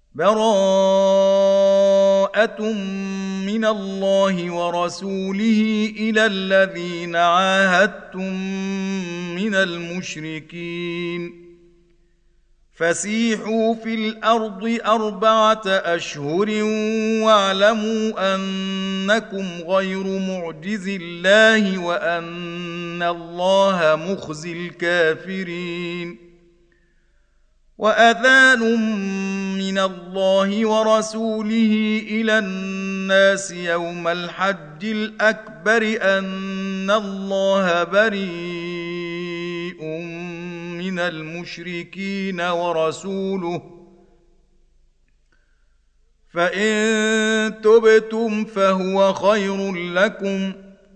براءة من الله ورسوله إلى الذين عاهدتم من المشركين فسيحوا في الأرض 4 أشهر واعلموا أنكم غير معجز الله وأن الله مخزي الكافرين وأذان من الله ورسوله إلى الناس يوم الحج الأكبر أن الله بريء من المشركين ورسوله فإن تبتم فهو خير لكم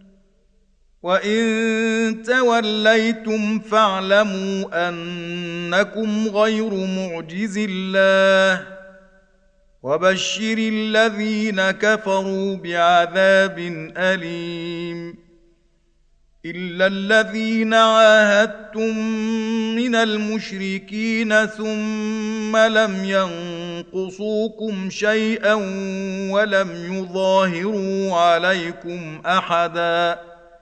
وإن توليتم فاعلموا أنكم غير معجز الله وبشر الذين كفروا بعذاب أليم إلا الذين عاهدتم من المشركين ثم لم ينقصوكم شيئا ولم يظاهروا عليكم أحدا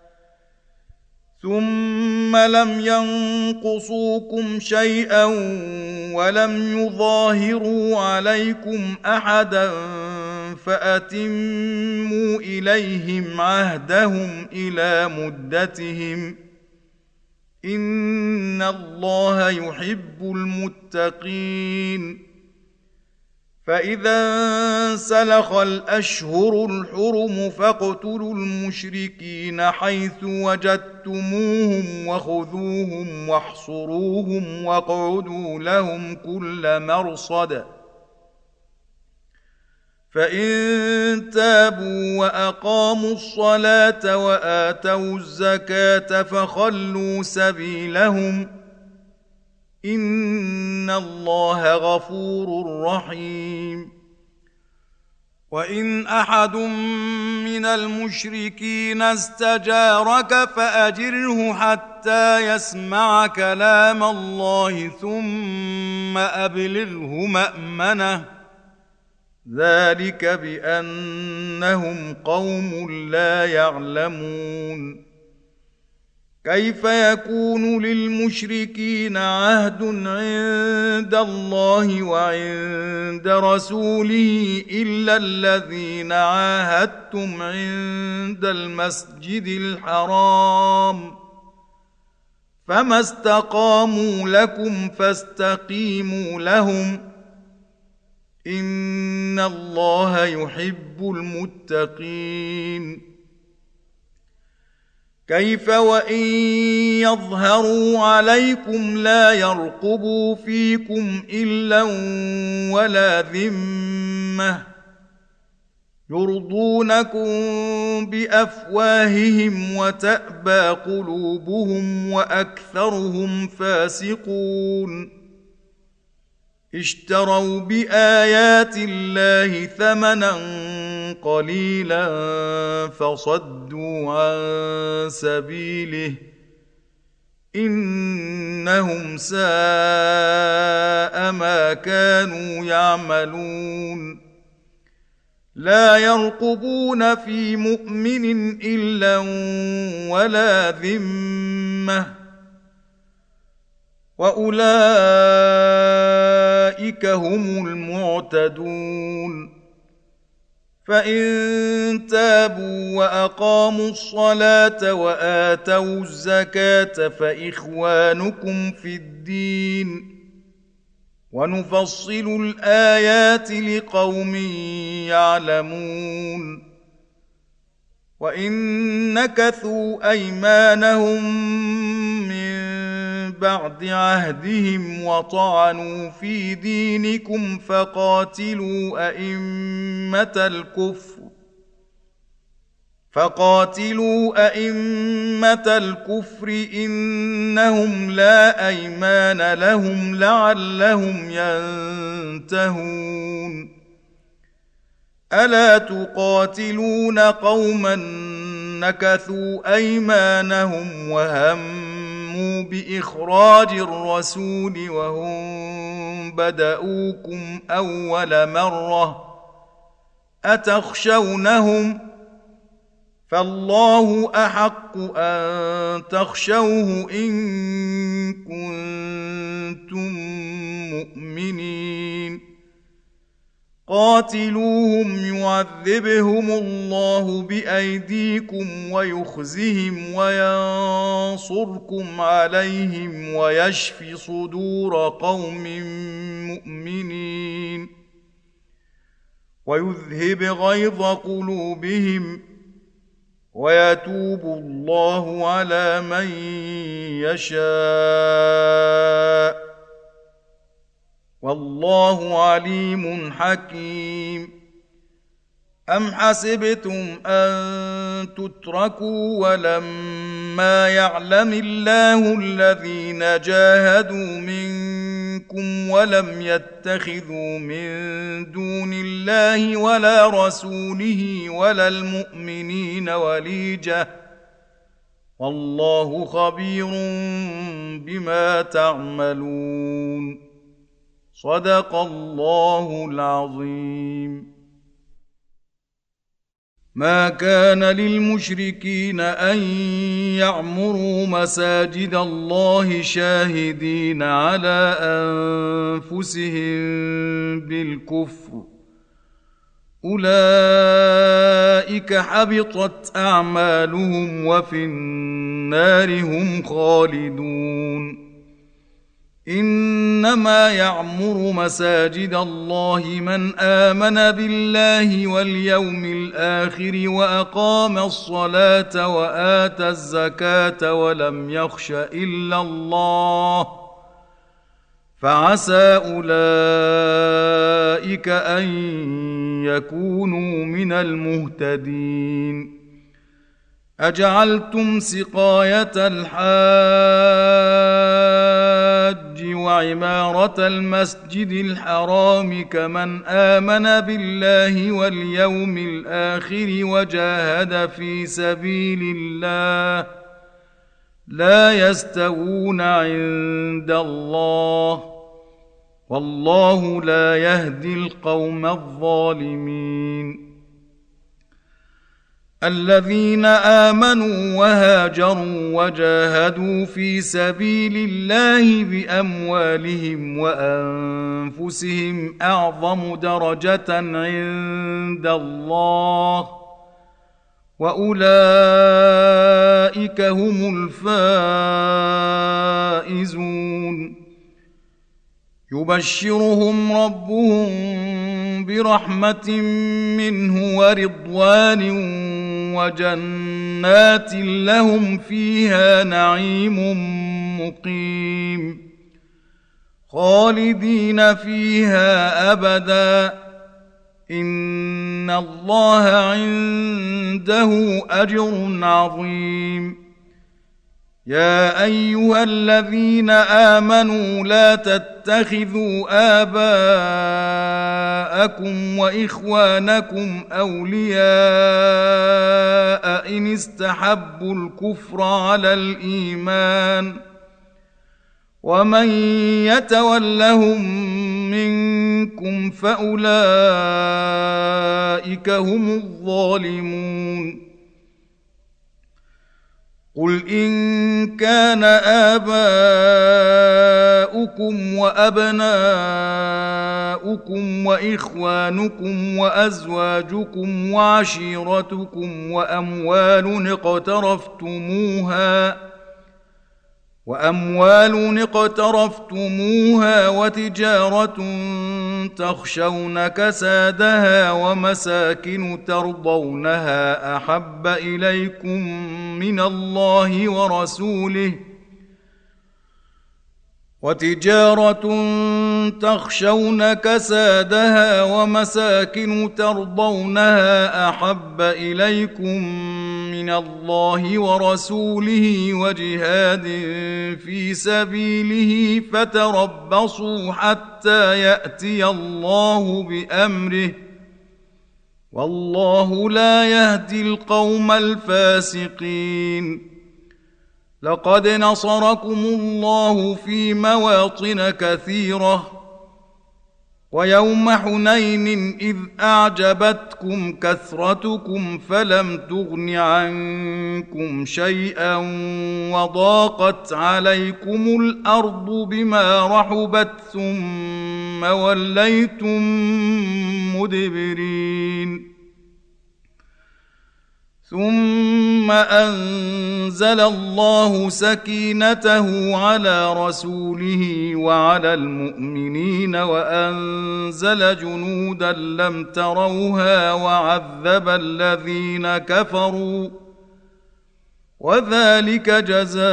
فأتموا إليهم عهدهم إلى مدتهم إن الله يحب المتقين فإذا انسلخ الأشهر الحرم فاقتلوا المشركين حيث وجدتموهم وخذوهم واحصروهم واقعدوا لهم كل مرصد فإن تابوا وأقاموا الصلاة وآتوا الزكاة فخلوا سبيلهم إن الله غفور رحيم وإن أحد من المشركين استجارك فأجره حتى يسمع كلام الله ثم أبلغه مأمنه ذلك بأنهم قوم لا يعلمون كيف يكون للمشركين عهد عند الله وعند رسوله إلا الذين عاهدتم عند المسجد الحرام فما استقاموا لكم فاستقيموا لهم إن الله يحب المتقين كيف وإن يظهروا عليكم لا يرقبوا فيكم إلا ولا ذمة يرضونكم بأفواههم وتأبى قلوبهم وأكثرهم فاسقون اشتروا بآيات الله ثمنا قليلا فصدوا عن سبيله إنهم ساء ما كانوا يعملون لا يرقبون في مؤمن إلا ولا ذمة وأولئك هم المعتدون فإن تابوا وأقاموا الصلاة وآتوا الزكاة فإخوانكم في الدين ونفصل الآيات لقوم يعلمون وإن نكثوا أيمانهم من بعد عهدهم وطعنوا في دينكم فقاتلوا أئمة الكفر إنهم لا أيمان لهم لعلهم ينتهون ألا تقاتلون قوما نكثوا أيمانهم وهموا بإخراج الرسول وهم بدؤوكم أول مرة أتخشونهم فالله أحق أن تخشوه إن كنتم مؤمنين قاتلوهم يعذبهم الله بأيديكم ويخزهم وينصركم عليهم ويشف صدور قوم مؤمنين ويذهب غيظ قلوبهم ويتوب الله على من يشاء والله عليم حكيم أم حسبتم أن تتركوا ولما يعلم الله الذين جاهدوا منكم ولم يتخذوا من دون الله ولا رسوله ولا المؤمنين وليجة والله خبير بما تعملون صدق الله العظيم ما كان للمشركين أن يعمروا مساجد الله شاهدين على أنفسهم بالكفر أولئك حبطت أعمالهم وفي النار هم خالدون إنما يعمر مساجد الله من آمن بالله واليوم الآخر وأقام الصلاة وآتى الزكاة ولم يخش إلا الله فعسى أولئك أن يكونوا من المهتدين أجعلتم سقاية الحاج وعمارة المسجد الحرام كمن آمن بالله واليوم الآخر وجاهد في سبيل الله لا يستوون عند الله والله لا يهدي القوم الظالمين الذين آمنوا وهاجروا وجاهدوا في سبيل الله بأموالهم وأنفسهم أعظم درجة عند الله وأولئك هم الفائزون يبشرهم ربهم برحمة منه ورضوان وجنات لهم فيها نعيم مقيم خالدين فيها أبدا إن الله عنده أجر عظيم يا أيها الذين آمنوا لا تتخذوا آباءكم وإخوانكم أولياء إن استحبوا الكفر على الإيمان ومن يتولهم منكم فأولئك هم الظالمون قل إن كان آباؤكم وأبناؤكم وإخوانكم وأزواجكم وعشيرتكم وأموال اقترفتموها وتجارة تخشون كسادها ومساكن ترضونها أحب إليكم من الله ورسوله وجهاد في سبيله فتربصوا حتى يأتي الله بأمره والله لا يهدي القوم الفاسقين لقد نصركم الله في مواطن كثيرة ويوم حنين إذ أعجبتكم كثرتكم فلم تغن عنكم شيئا وضاقت عليكم الأرض بما رحبت ثم وليتم مدبرين ثم أنزل الله سكينته على رسوله وعلى المؤمنين وأنزل جنودا لم تروها وعذب الذين كفروا وذلك جزاء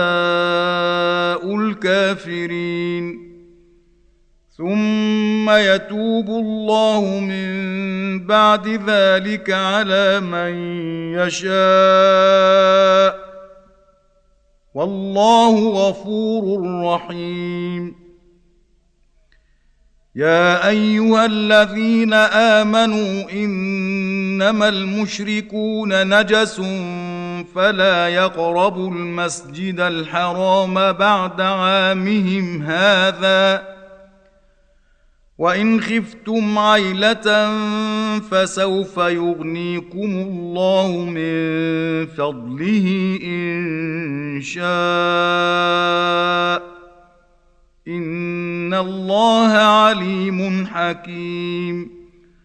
الكافرين ثم يتوب الله من بعد ذلك على من يشاء والله غفور رحيم يا أيها الذين آمنوا إنما المشركون نجس فلا يقربوا المسجد الحرام بعد عامهم هذا وإن خفتم عيلة فسوف يغنيكم الله من فضله إن شاء إن الله عليم حكيم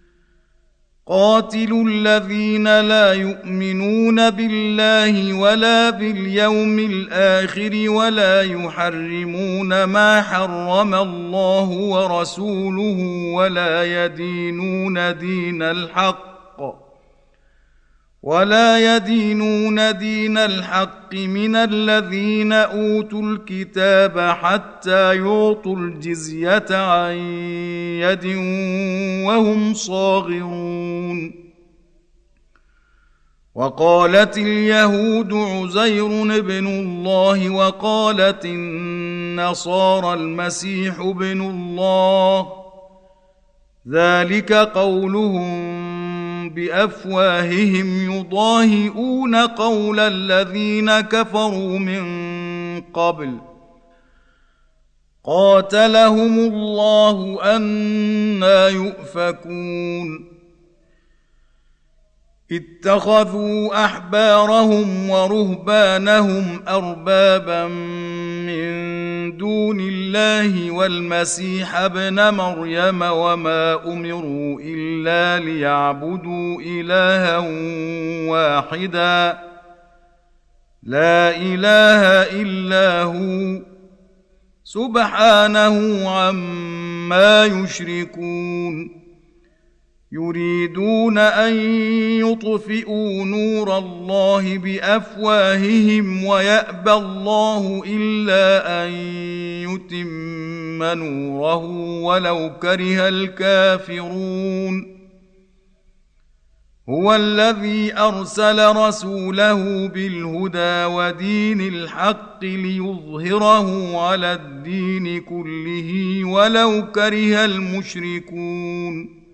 قاتلوا الذين لا يؤمنون بالله ولا باليوم الآخر ولا يحرمون ما حرم الله ورسوله ولا يدينون دين الحق من الذين أوتوا الكتاب حتى يعطوا الجزية عن يد وهم صاغرون وقالت اليهود عزير ابن الله وقالت النصارى المسيح ابن الله ذلك قولهم بأفواههم يضاهئون قول الذين كفروا من قبل قاتلهم الله أنى يؤفكون اتخذوا أحبارهم ورهبانهم أربابا من دون الله والمسيح ابن مريم وما أمروا إلا ليعبدوا إلها واحدا لا إله إلا هو سبحانه عما يشركون يريدون أن يطفئوا نور الله بأفواههم ويأبى الله إلا أن يتم نوره ولو كره الكافرون هو الذي أرسل رسوله بالهدى ودين الحق ليظهره على الدين كله ولو كره المشركون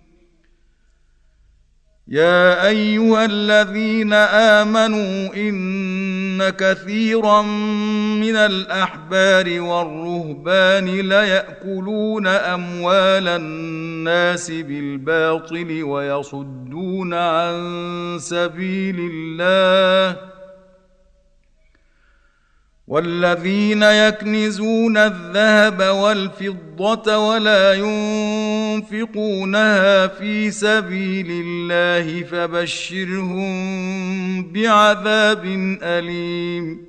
يا أيها الذين آمنوا إن كثيرا من الأحبار والرهبان ليأكلون أموال الناس بالباطل ويصدون عن سبيل الله والذين يكنزون الذهب والفضة ولا ينفقونها في سبيل الله فبشرهم بعذاب أليم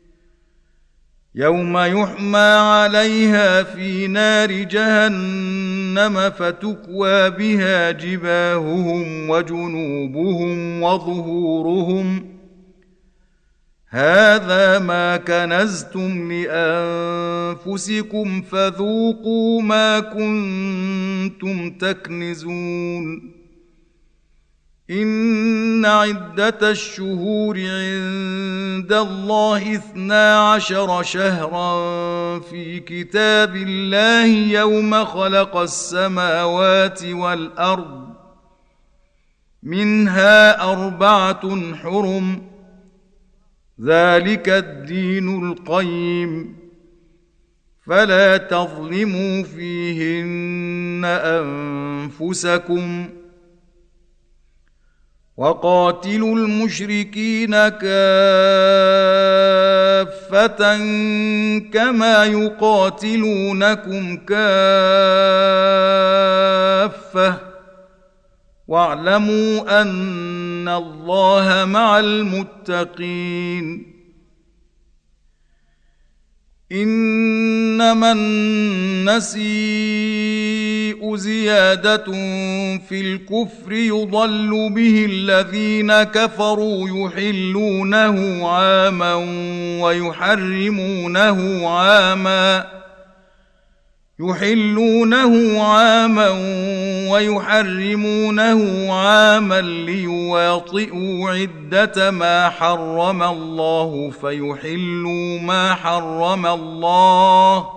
يوم يحمى عليها في نار جهنم فتكوى بها جباههم وجنوبهم وظهورهم هذا ما كنزتم لأنفسكم فذوقوا ما كنتم تكنزون إن عدة الشهور عند الله 12 شهرا في كتاب الله يوم خلق السماوات والأرض منها 4 حرم ذلك الدين القيم فلا تظلموا فيهن أنفسكم وقاتلوا المشركين كافة كما يقاتلونكم كافة واعلموا أن الله مع المتقين إنما النسيء زيادة في الكفر يضل به الذين كفروا يحلونه عاما ويحرمونه عاما ليواطئوا عدة ما حرم الله فيحلوا ما حرم الله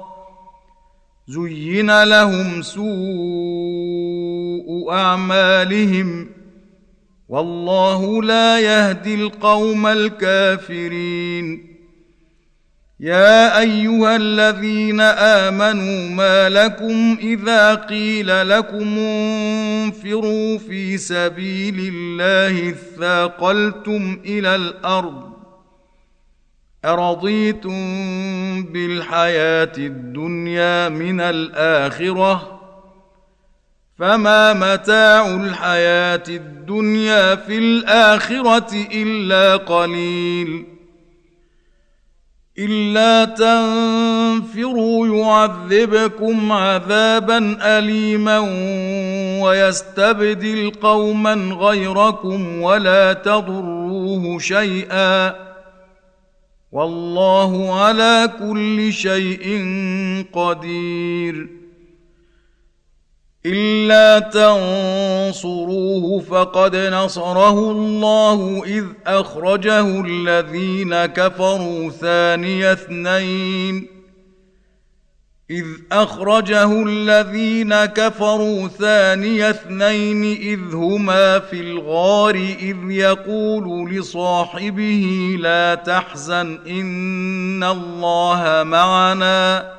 زين لهم سوء أعمالهم والله لا يهدي القوم الكافرين يا أيها الذين آمنوا ما لكم إذا قيل لكم انفروا في سبيل الله اثاقلتم إلى الأرض أرضيتم بالحياة الدنيا من الآخرة فما متاع الحياة الدنيا في الآخرة إلا قليل إلا تنفروا يعذبكم عذابا أليما ويستبدل قوما غيركم ولا تضروه شيئا والله على كل شيء قدير إلا تنصروه فقد نصره الله إذ أخرجه الذين كفروا ثاني اثنين إذ هما في الغار إذ يقول لصاحبه لا تحزن إن الله معنا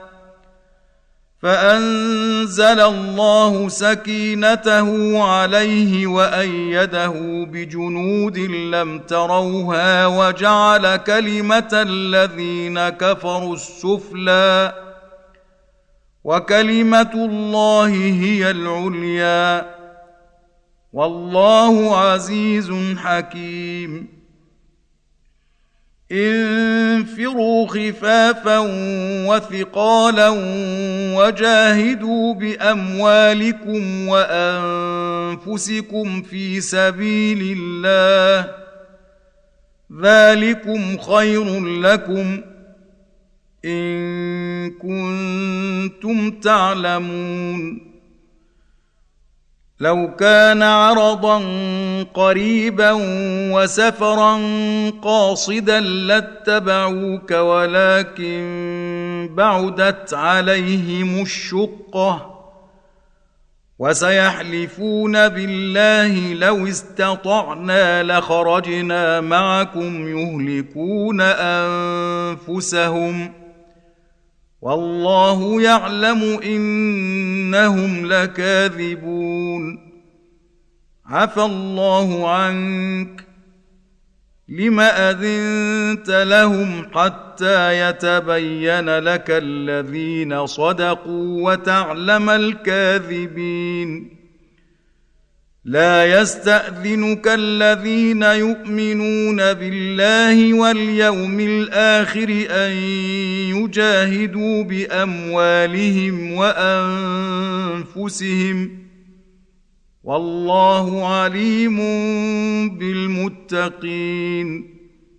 فأنزل الله سكينته عليه وأيده بجنود لم تروها وجعل كلمة الذين كفروا السفلى وكلمة الله هي العليا والله عزيز حكيم انفروا خفافا وثقالا وجاهدوا بأموالكم وأنفسكم في سبيل الله ذلكم خير لكم إن كنتم تعلمون لو كان عرضا قريبا وسفرا قاصدا لاتبعوك ولكن بعدت عليهم الشقة وسيحلفون بالله لو استطعنا لخرجنا معكم يهلكون أنفسهم والله يعلم إنهم لكاذبون عفى الله عنك لم أذنت لهم حتى يتبين لك الذين صدقوا وتعلم الكاذبين لا يستأذنك الذين يؤمنون بالله واليوم الآخر أن يجاهدوا بأموالهم وأنفسهم والله عليم بالمتقين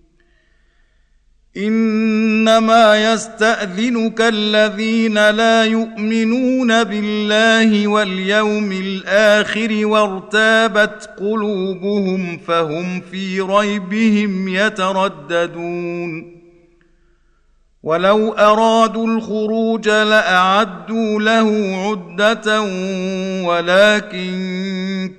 إنما يستأذنك الذين لا يؤمنون بالله واليوم الآخر وارتابت قلوبهم فهم في ريبهم يترددون ولو أرادوا الخروج لأعدوا له عدة ولكن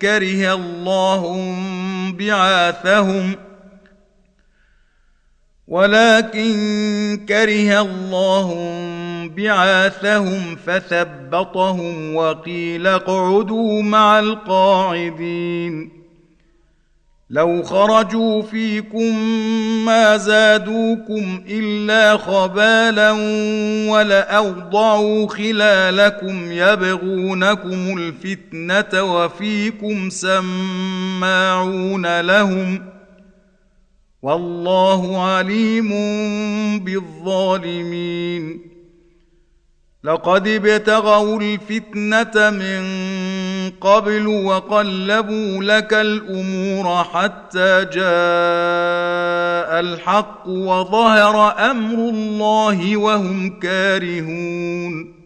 كره الله بعاثهم فثبطهم وقيل اقعدوا مع القاعدين لو خرجوا فيكم ما زادوكم إلا خبالا ولأوضعوا خلالكم يبغونكم الفتنة وفيكم سماعون لهم والله عليم بالظالمين لقد ابتغوا الفتنة من قبل وقلبوا لك الأمور حتى جاء الحق وظهر أمر الله وهم كارهون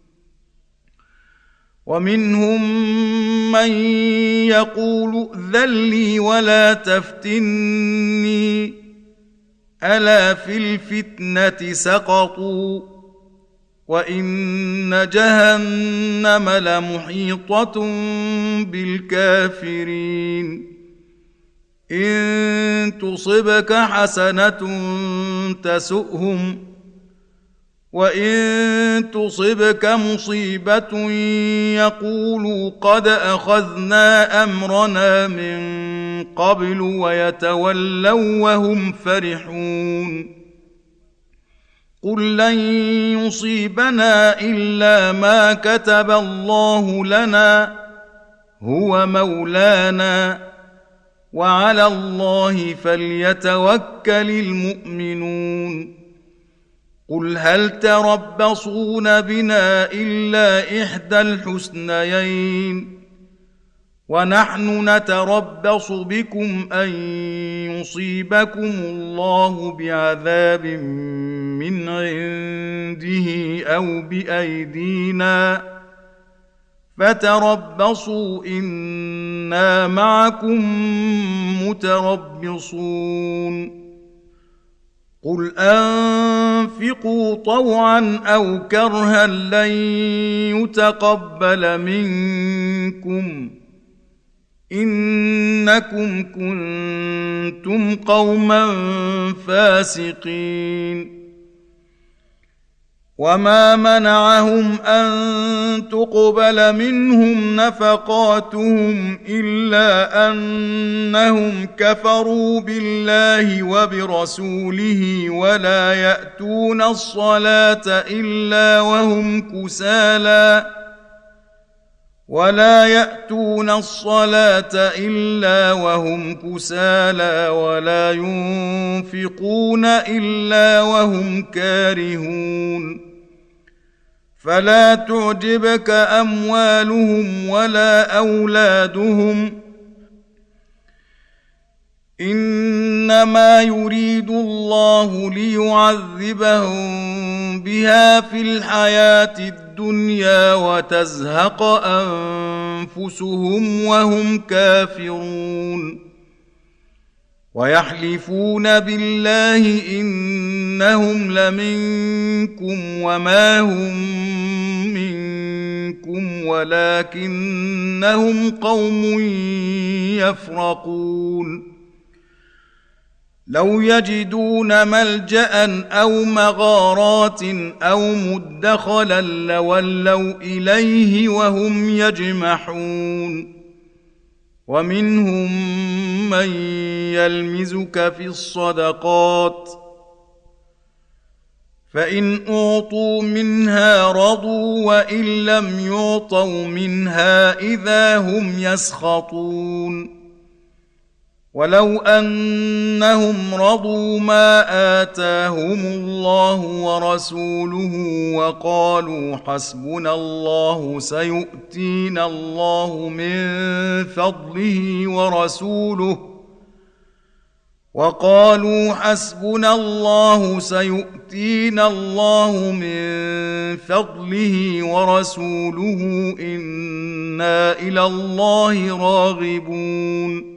ومنهم من يقول ائذن لي ولا تفتني ألا في الفتنة سقطوا وإن جهنم لمحيطة بالكافرين إن تصبك حسنة تسؤهم وإن تصبك مصيبة يقولوا قد أخذنا أمرنا من قبل ويتولوا وهم فرحون قل لن يصيبنا إلا ما كتب الله لنا هو مولانا وعلى الله فليتوكل المؤمنون قل هل تربصون بنا إلا إحدى الحسنيين ونحن نتربص بكم أن يصيبكم الله بعذاب من عنده أو بأيدينا فتربصوا إنا معكم متربصون قل أنفقوا طوعا أو كرها لن يتقبل منكم إنكم كنتم قوما فاسقين وما منعهم أن تقبل منهم نفقاتهم إلا أنهم كفروا بالله وبرسوله ولا يأتون الصلاة إلا وهم كسالى ولا ينفقون إلا وهم كارهون فلا تعجبك أموالهم ولا أولادهم إنما يريد الله ليعذبهم بها في الحياة الدنيا وتزهق أنفسهم وهم كافرون ويحلفون بالله إنهم لمنكم وما هم منكم ولكنهم قوم يفرقون لو يجدون ملجأ أو مغارات أو مدخلا لولوا إليه وهم يجمحون ومنهم من يلمزك في الصدقات فإن أعطوا منها رضوا وإن لم يعطوا منها إذا هم يسخطون ولو أنهم رضوا ما آتاهم الله ورسوله وقالوا حسبنا الله سيؤتينا الله من فضله ورسوله إنا إلى الله راغبون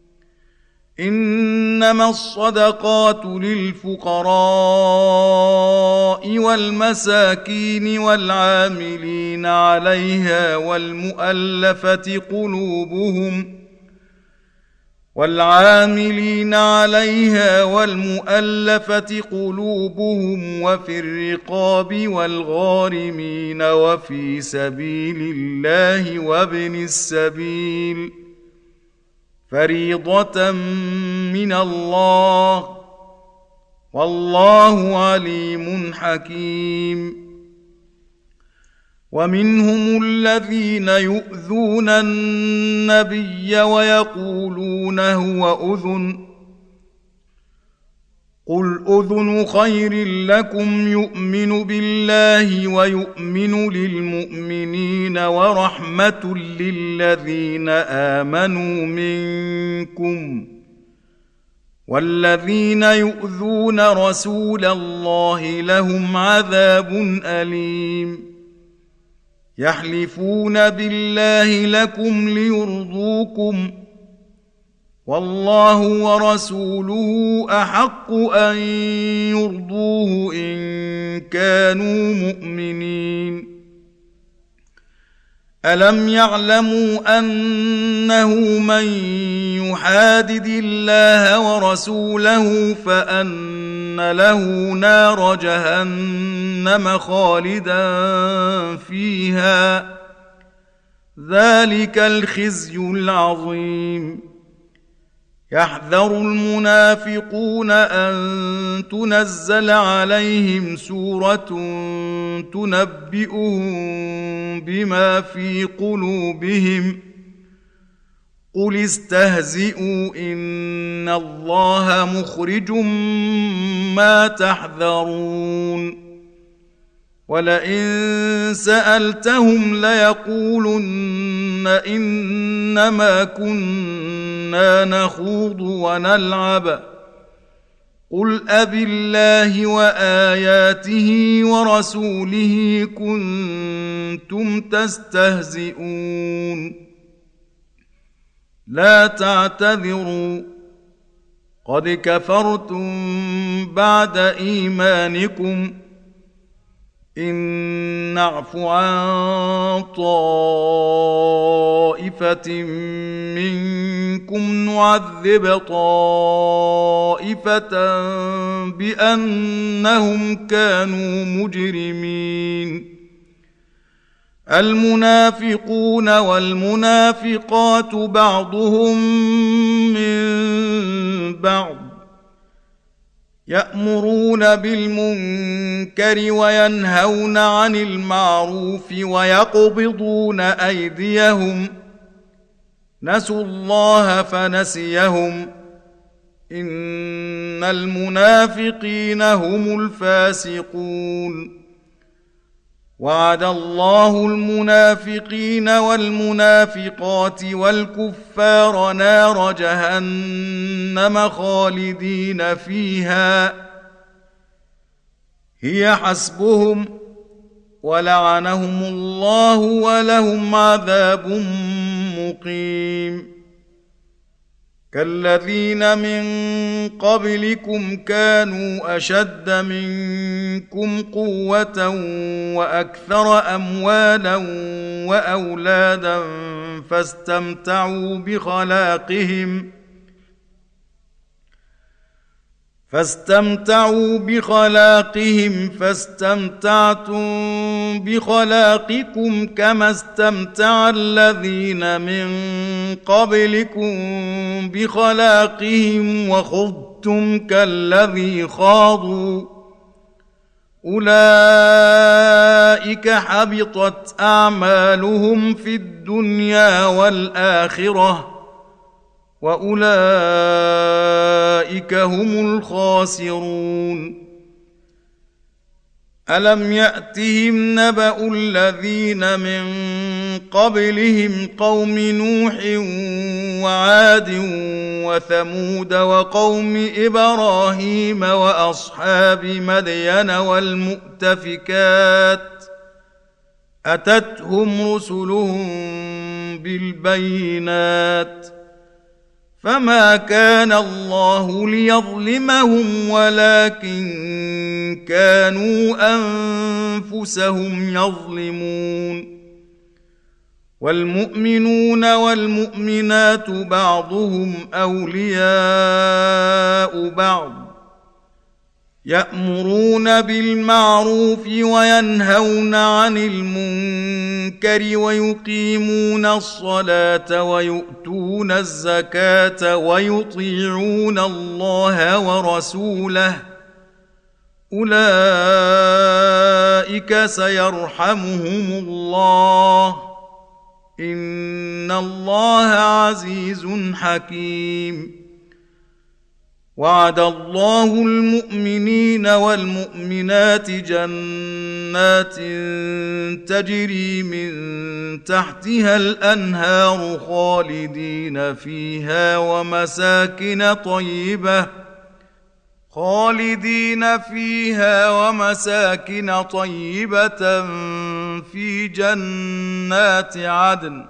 إنما الصدقات للفقراء والمساكين والعاملين عليها والمؤلفة قلوبهم والعاملين عليها والمؤلفة قلوبهم وفي الرقاب والغارمين وفي سبيل الله وابن السبيل فريضة من الله والله عليم حكيم. ومنهم الذين يؤذون النبي ويقولون هو أذن قل أذن خير لكم يؤمن بالله ويؤمن للمؤمنين ورحمة للذين آمنوا منكم والذين يؤذون رسول الله لهم عذاب أليم. يحلفون بالله لكم ليرضوكم والله ورسوله أحق أن يرضوه إن كانوا مؤمنين. ألم يعلموا أنه من يحادد الله ورسوله فأن له نار جهنم خالدا فيها ذلك الخزي العظيم. يحذر المنافقون أن تنزل عليهم سورة تنبئهم بما في قلوبهم قل استهزئوا إن الله مخرج ما تحذرون. ولئن سألتهم ليقولن إنما كنا نخوض ونلعب قل أبالله وآياته ورسوله كنتم تستهزئون لا تعتذروا قد كفرتم بعد إيمانكم إن نعف عن طائفة منكم نعذب طائفة بأنهم كانوا مجرمين. المنافقون والمنافقات بعضهم من بعض يأمرون بالمنكر وينهون عن المعروف ويقبضون أيديهم نسوا الله فنسيهم إن المنافقين هم الفاسقون. وعد الله المنافقين والمنافقات والكفار نار جهنم خالدين فيها هي حسبهم ولعنهم الله ولهم عذاب مقيم. كالذين من قبلكم كانوا أشد منكم قوة وأكثر أموالا وأولادا فاستمتعوا بخلاقهم فاستمتعتم بخلاقكم كما استمتع الذين من قبلكم بخلاقهم وخضتم كالذي خاضوا أولئك حبطت أعمالهم في الدنيا والآخرة وأولئك هم الخاسرون. ألم يأتهم نبأ الذين من قبلهم قوم نوح وعاد وثمود وقوم إبراهيم وأصحاب مدين والمؤتفكات أتتهم رسلهم بالبينات فما كان الله ليظلمهم ولكن كانوا أنفسهم يظلمون. والمؤمنون والمؤمنات بعضهم أولياء بعض يأمرون بالمعروف وينهون عن المنكر ويقيمون الصلاة ويؤتون الزكاة ويطيعون الله ورسوله أولئك سيرحمهم الله إن الله عزيز حكيم وعد الله المؤمنين والمؤمنات جنات تجري من تحتها الأنهار خالدين فيها ومساكن طيبة في جنات عدن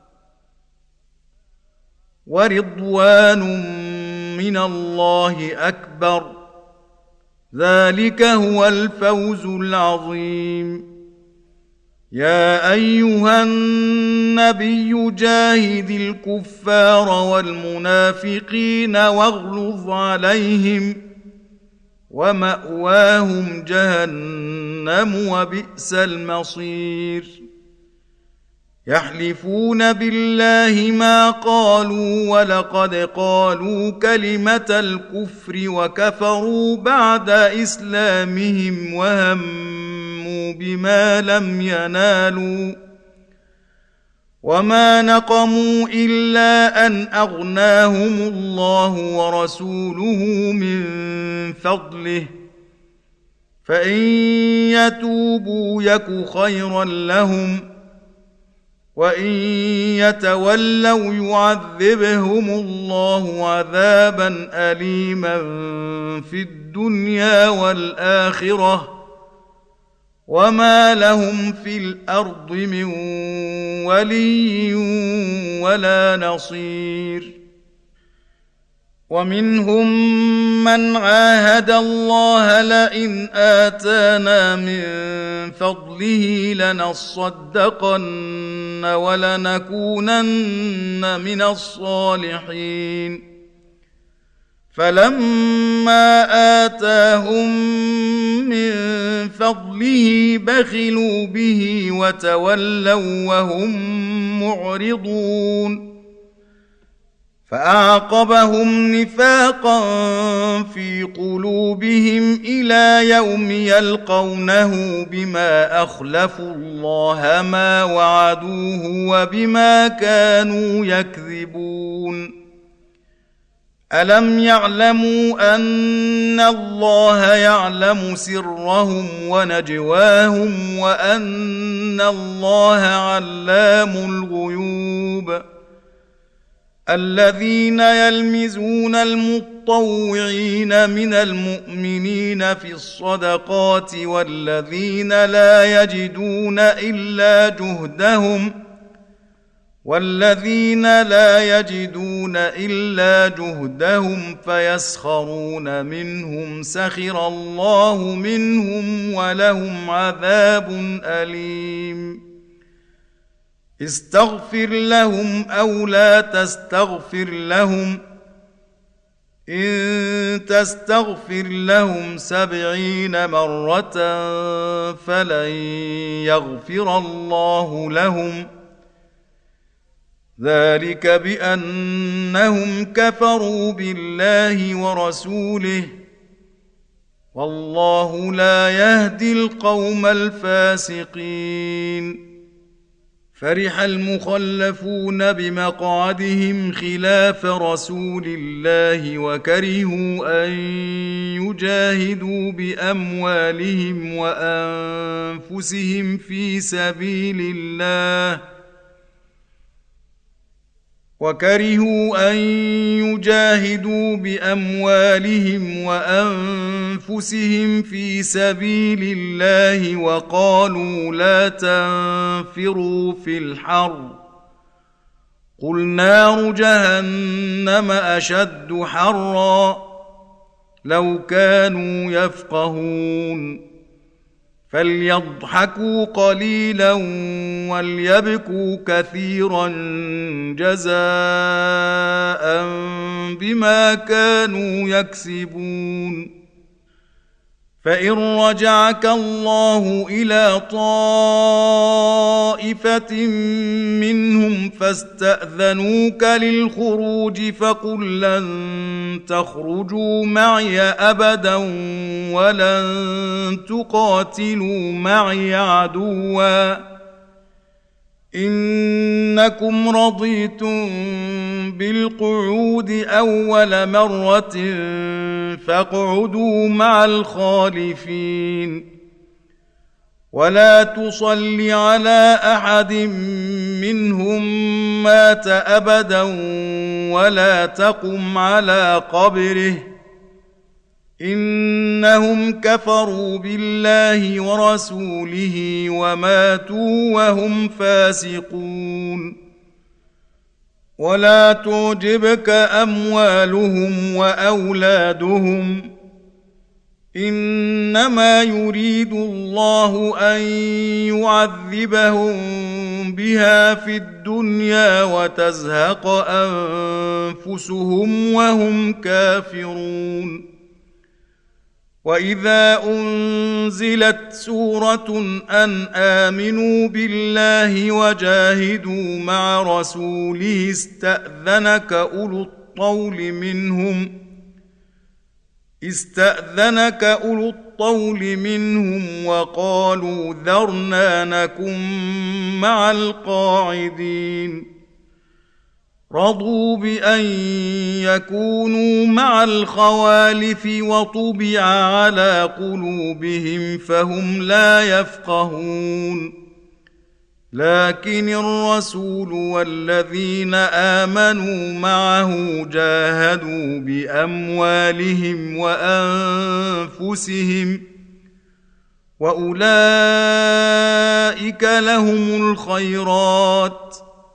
ورضوان من الله أكبر ذلك هو الفوز العظيم يا أيها النبي جاهد الكفار والمنافقين واغلظ عليهم ومأواهم جهنم وبئس المصير يحلفون بالله ما قالوا ولقد قالوا كلمة الكفر وكفروا بعد إسلامهم وهموا بما لم ينالوا وما نقموا إلا أن أغناهم الله ورسوله من فضله فإن يتوبوا يك خيرا لهم وإن يتولوا يعذبهم الله عذابا أليما في الدنيا والآخرة وما لهم في الأرض من ولي ولا نصير ومنهم من عاهد الله لئن آتانا من فضله لنصدقن ولنكونن من الصالحين فلما آتاهم من فضله بخلوا به وتولوا وهم معرضون فأعقبهم نفاقا في قلوبهم إلى يوم يلقونه بما أخلفوا الله ما وعدوه وبما كانوا يكذبون ألم يعلموا أن الله يعلم سرهم ونجواهم وأن الله علام الغيوب الذين يلمزون المطوعين من المؤمنين في الصدقات والذين لا يجدون إلا جهدهم فيسخرون منهم سخر الله منهم ولهم عذاب أليم استغفر لهم أو لا تستغفر لهم إن تستغفر لهم 70 مرة فلن يغفر الله لهم ذلك بأنهم كفروا بالله ورسوله والله لا يهدي القوم الفاسقين فرح المخلفون بمقعدهم خلاف رسول الله وكرهوا أن يجاهدوا بأموالهم وأنفسهم في سبيل الله وقالوا لا تنفروا في الحر قل نار جهنم أشد حرا لو كانوا يفقهون فليضحكوا قليلا وليبكوا كثيرا جزاء بما كانوا يكسبون. فإن رجعك الله إلى طائفة منهم فاستأذنوك للخروج فقل لن تخرجوا معي أبدا ولن تقاتلوا معي عدوا إنكم رضيتم بالقعود أول مرة فاقعدوا مع الخالفين. ولا تصل على أحد منهم مات أبدا ولا تقم على قبره إنهم كفروا بالله ورسوله وماتوا وهم فاسقون. ولا تعجبك أموالهم وأولادهم إنما يريد الله أن يعذبهم بها في الدنيا وتزهق أنفسهم وهم كافرون. وإذا أنزلت سورة أن آمنوا بالله وجاهدوا مع رسوله استأذنك أولو الطول منهم وقالوا ذرنا نكن مع القاعدين. رضوا بأن يكونوا مع الخوالف وطبع على قلوبهم فهم لا يفقهون. لكن الرسول والذين آمنوا معه جاهدوا بأموالهم وأنفسهم وأولئك لهم الخيرات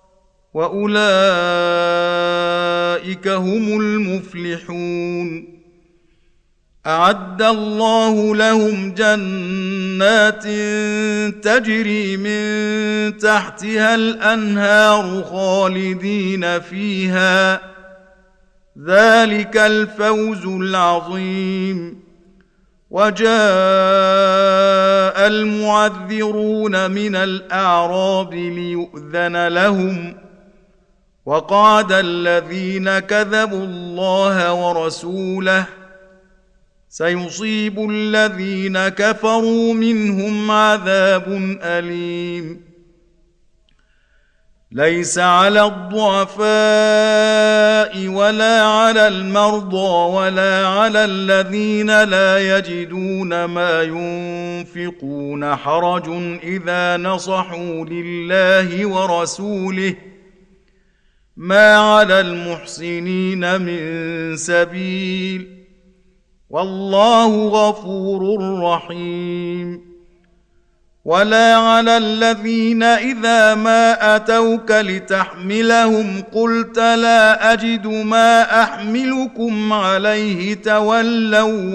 وأولئك هم المفلحون. أعد الله لهم جنات تجري من تحتها الأنهار خالدين فيها ذلك الفوز العظيم. وجاء المعذرون من الأعراب ليؤذن لهم وقعد الذين كذبوا الله ورسوله سيصيب الذين كفروا منهم عذاب أليم. ليس على الضعفاء ولا على المرضى ولا على الذين لا يجدون ما ينفقون حرج إذا نصحوا لله ورسوله ما على المحسنين من سبيل والله غفور رحيم. ولا على الذين إذا ما أتوك لتحملهم قلت لا أجد ما أحملكم عليه تولوا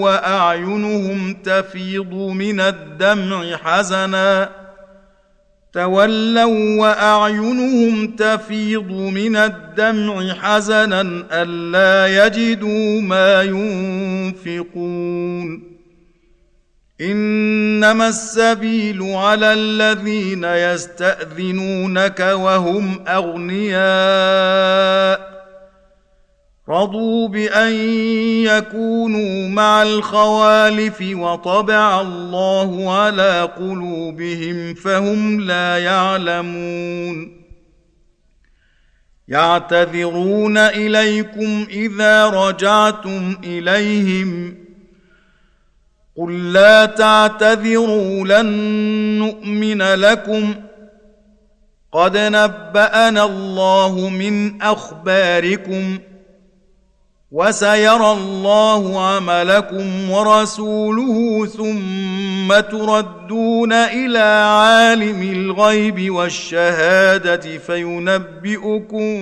وأعينهم تفيض من الدمع حزنا ألا يجدوا ما ينفقون. إنما السبيل على الذين يستأذنونك وهم أغنياء رضوا بأن يكونوا مع الخوالف وطبع الله على قلوبهم فهم لا يعلمون. يعتذرون إليكم إذا رجعتم إليهم قل لا تعتذروا لن نؤمن لكم قد نبأنا الله من أخباركم وسيرى الله عملكم ورسوله ثم تردون إلى عالم الغيب والشهادة فينبئكم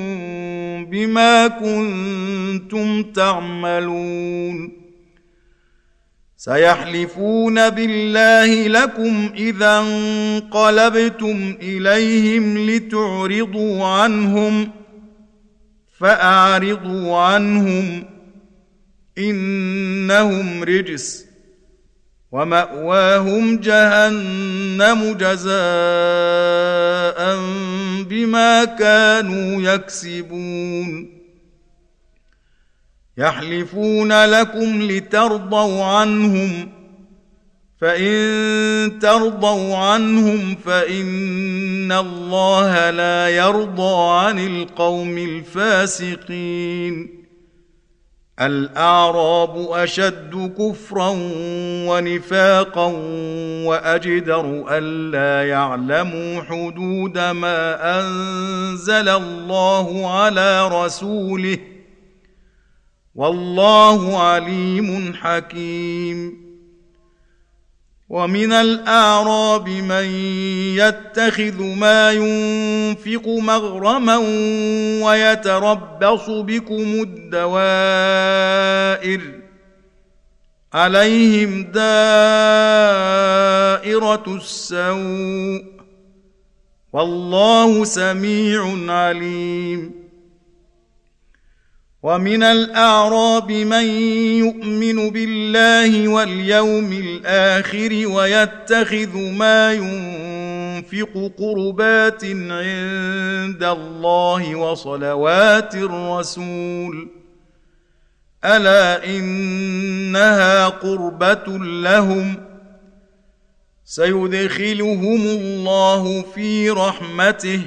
بما كنتم تعملون. سيحلفون بالله لكم إذا انقلبتم إليهم لتعرضوا عنهم فأعرضوا عنهم إنهم رجس ومأواهم جهنم جزاء بما كانوا يكسبون يحلفون لكم لترضوا عنهم فإن ترضوا عنهم فإن الله لا يرضى عن القوم الفاسقين الأعراب أشد كفرا ونفاقا وأجدر ألا يعلموا حدود ما أنزل الله على رسوله والله عليم حكيم ومن الأعراب من يتخذ ما ينفق مغرما ويتربص بكم الدوائر عليهم دائرة السوء والله سميع عليم ومن الأعراب من يؤمن بالله واليوم الآخر ويتخذ ما ينفق قربات عند الله وصلوات الرسول ألا إنها قربة لهم سيدخلهم الله في رحمته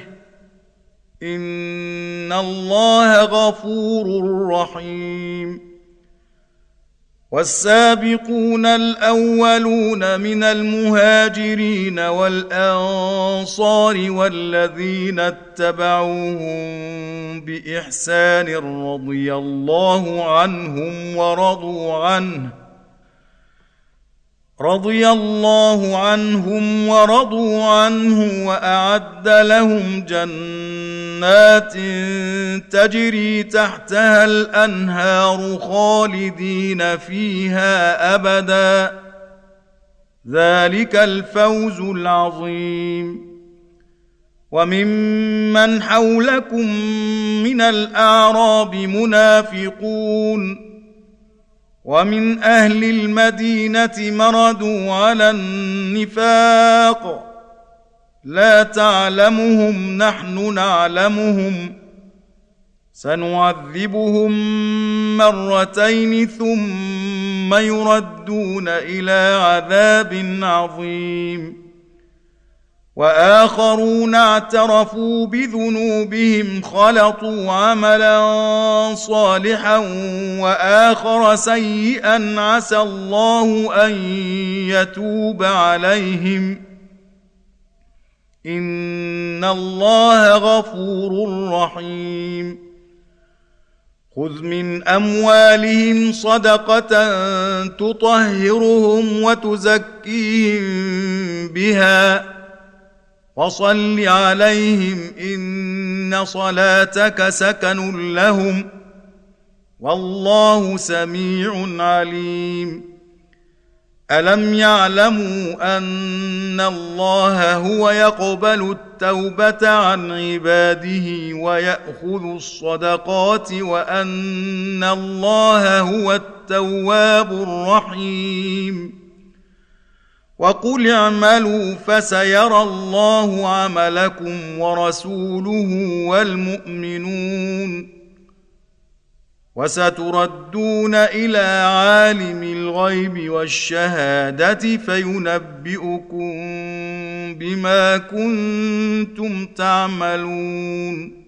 إن الله غفور رحيم والسابقون الأولون من المهاجرين والأنصار والذين اتبعوهم بإحسان رضي الله عنهم ورضوا عنه وأعد لهم جنات تجري تحتها الأنهار خالدين فيها أبدا ذلك الفوز العظيم وممن حولكم من الأعراب منافقون ومن أهل المدينة مردوا على النفاق لا تعلمهم نحن نعلمهم سنعذبهم مرتين ثم يردون إلى عذاب عظيم وآخرون اعترفوا بذنوبهم خلطوا عملا صالحا وآخر سيئا عسى الله أن يتوب عليهم إن الله غفور رحيم خذ من أموالهم صدقة تطهرهم وتزكيهم بها وصل عليهم إن صلاتك سكن لهم والله سميع عليم ألم يعلموا أن الله هو يقبل التوبة عن عباده ويأخذ الصدقات وأن الله هو التواب الرحيم وقل اعملوا فسيرى الله عملكم ورسوله والمؤمنون وستردون إلى عالم الغيب والشهادة فينبئكم بما كنتم تعملون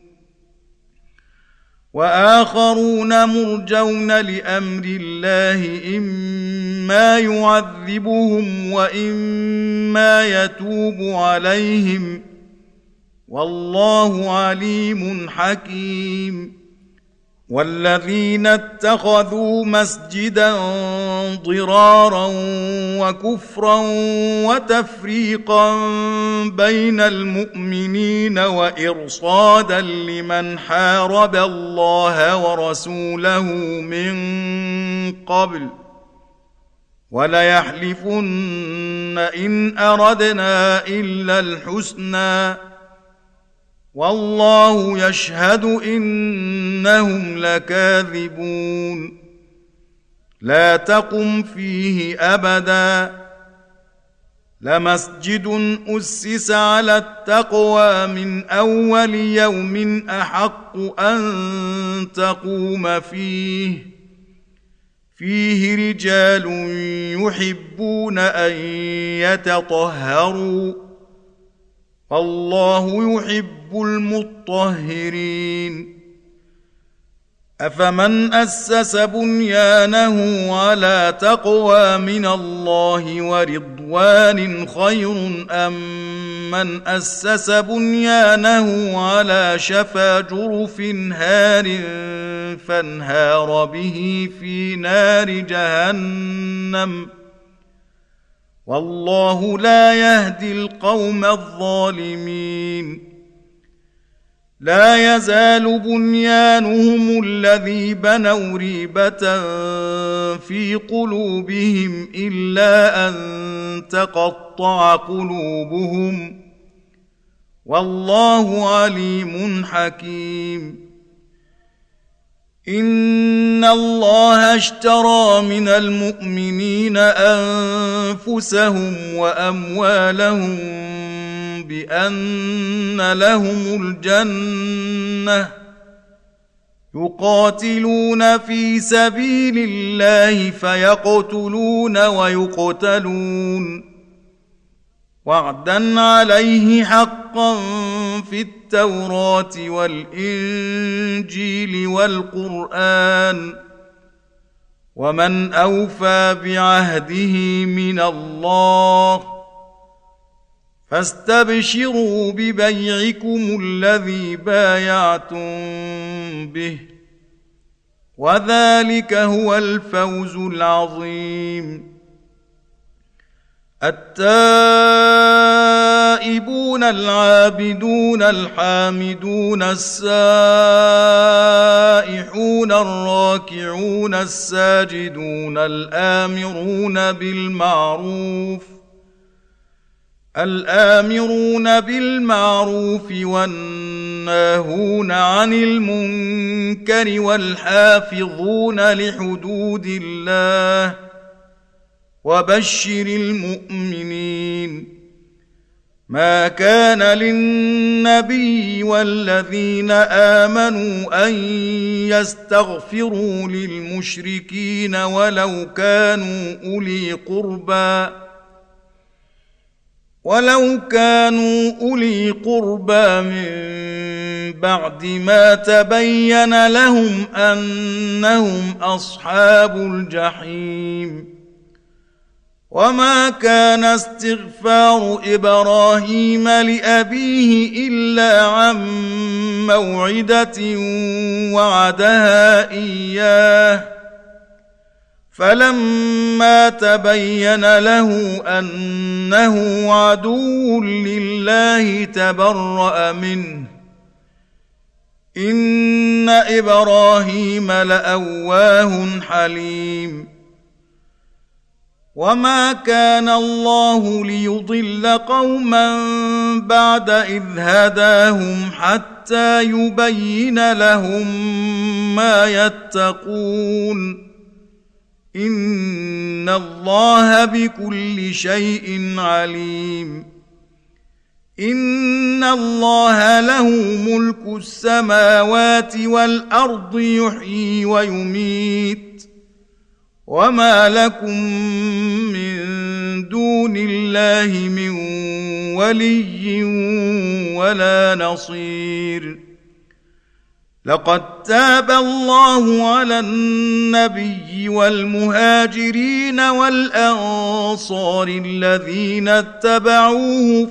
وآخرون مرجون لأمر الله إما يعذبهم وإما يتوب عليهم والله عليم حكيم والذين اتخذوا مسجدا ضرارا وكفرا وتفريقا بين المؤمنين وإرصادا لمن حارب الله ورسوله من قبل وليحلفن إن أردنا إلا الحسنى والله يشهد إنهم لكاذبون لا تقم فيه أبدا لمسجد أسس على التقوى من أول يوم أحق أن تقوم فيه رجال يحبون أن يتطهروا والله يحب المطهرين أفمن أسس بنيانه على تقوى من الله ورضوان خير أم من أسس بنيانه على شفا جرف هار فانهار به في نار جهنم والله لا يهدي القوم الظالمين لا يزال بنيانهم الذي بنوا ريبة في قلوبهم إلا أن تقطع قلوبهم والله عليم حكيم إن الله اشترى من المؤمنين أنفسهم وأموالهم بأن لهم الجنة يقاتلون في سبيل الله فيقتلون ويقتلون وعدا عليه حقا في التوراة والإنجيل والقرآن ومن أوفى بعهده من الله فاستبشروا ببيعكم الذي بايعتم به وذلك هو الفوز العظيم التائبون العابدون الحامدون السائحون الراكعون الساجدون الآمرون بالمعروف والناهون عن المنكر والحافظون لحدود الله وبشر المؤمنين ما كان للنبي والذين آمنوا أن يستغفروا للمشركين ولو كانوا أولي قربى من بعد ما تبين لهم أنهم أصحاب الجحيم وما كان استغفار إبراهيم لأبيه إلا عن موعدة وعدها إياه فلما تبين له أنه عدو لله تبرأ منه إن إبراهيم لأواه حليم وما كان الله ليضل قوما بعد إذ هداهم حتى يبين لهم ما يتقون إن الله بكل شيء عليم إن الله له ملك السماوات والأرض يحيي ويميت وما لكم من دون الله من ولي ولا نصير لقد تاب الله على النبي والمهاجرين والأنصار الذين اتبعوه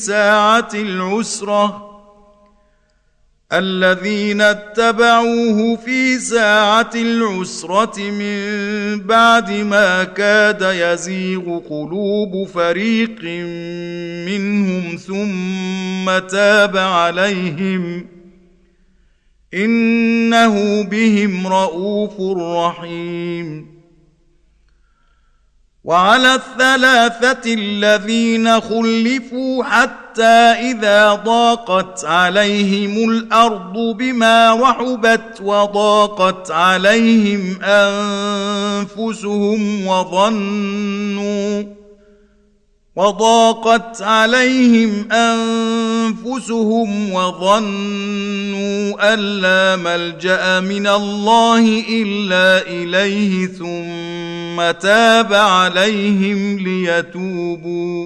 في ساعة العسرة من بعد ما كاد يزيغ قلوب فريق منهم ثم تاب عليهم إنه بهم رءوف رحيم وعلى الثلاثة الذين خلفوا حتى إذا ضاقت عليهم الأرض بما رحبت وضاقت عليهم أنفسهم وظنوا أن لا ملجأ من الله إلا إليه ثم تاب عليهم ليتوبوا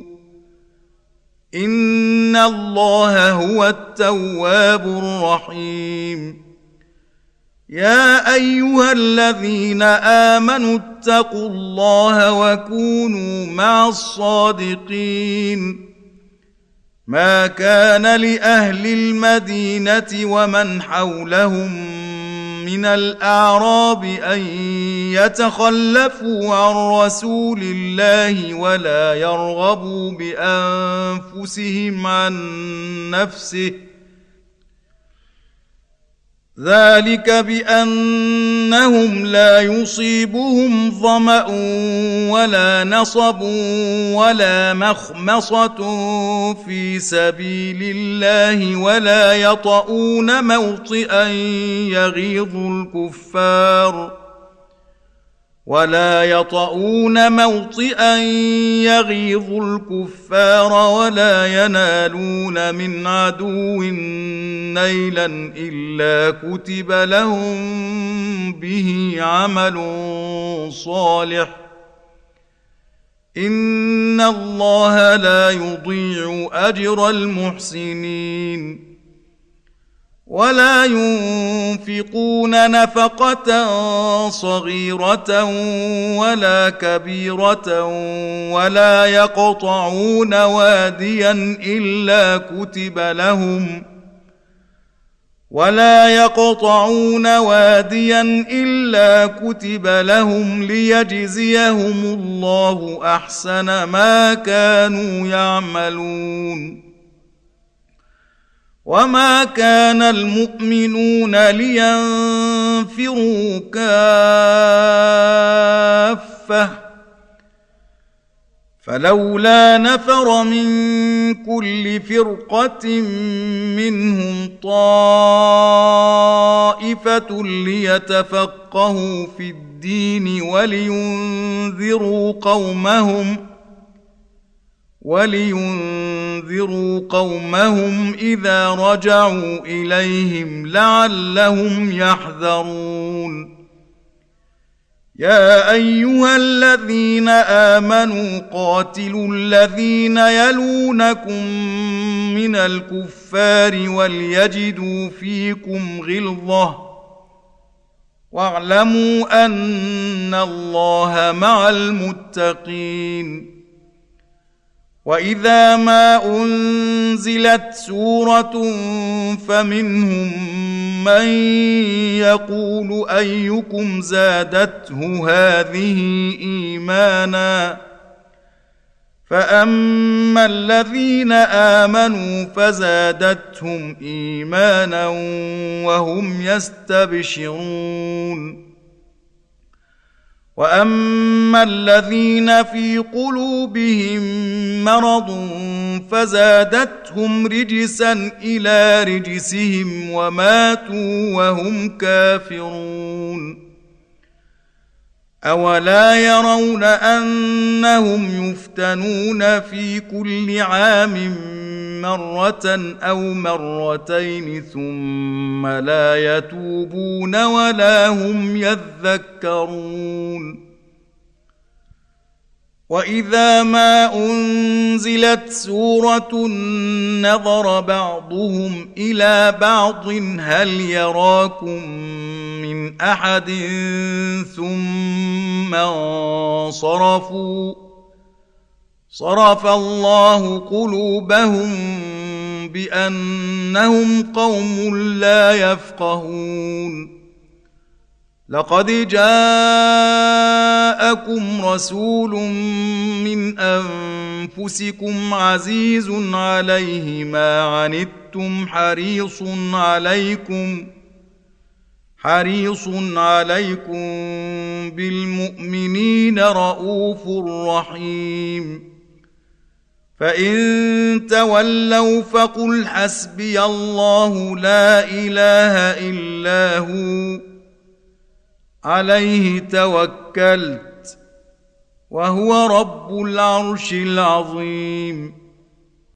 إن الله هو التواب الرحيم. يا أيها الذين آمنوا اتقوا الله وكونوا مع الصادقين. ما كان لأهل المدينة ومن حولهم من الأعراب أن يتخلفوا عن رسول الله ولا يرغبوا بأنفسهم عن نفسه، ذلك بأنهم لا يصيبهم ظمأ ولا نصب ولا مخمصة في سبيل الله ولا يطؤون موطئا يغيظ الكفار ولا ينالون من عدو نيلا إلا كتب لهم به عمل صالح إن الله لا يضيع أجر المحسنين. ولا ينفقون نفقة صغيرة ولا كبيرة ولا يقطعون واديا إلا كتب لهم ليجزيهم الله أحسن ما كانوا يعملون. وما كان المؤمنون لينفروا كافة فلولا نفر من كل فرقة منهم طائفة ليتفقهوا في الدين ولينذروا قومهم إذا رجعوا إليهم لعلهم يحذرون. يا أيها الذين آمنوا قاتلوا الذين يلونكم من الكفار وليجدوا فيكم غلظة واعلموا أن الله مع المتقين. وإذا ما أنزلت سورة فمنهم من يقول أيكم زادته هذه إيمانا فأما الذين آمنوا فزادتهم إيمانا وهم يستبشرون. وأما الذين في قلوبهم مرض فزادتهم رجسا إلى رجسهم وماتوا وهم كافرون. أولا يرون أنهم يفتنون في كل عام مرة أو مرتين ثم لا يتوبون ولا هم يذكرون. وإذا ما أنزلت سورة نظر بعضهم إلى بعض هل يراكم من أحد ثم انصرفوا صرف الله قلوبهم بأنهم قوم لا يفقهون. لقد جاءكم رسول من أنفسكم عزيز عليه ما عنتم حريص عليكم بالمؤمنين رؤوف رحيم. فإن تولوا فقل حسبي الله لا إله إلا هو عليه توكلت وهو رب العرش العظيم.